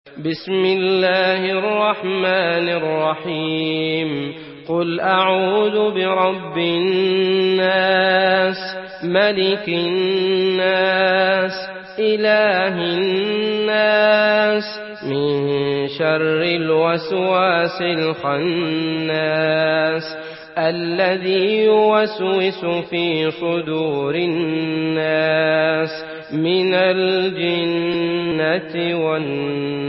بسم الله الرحمن الرحيم. قل أعوذ برب الناس ملك الناس إله الناس من شر الوسواس الخناس الذي يوسوس في صدور الناس من الجنة والناس.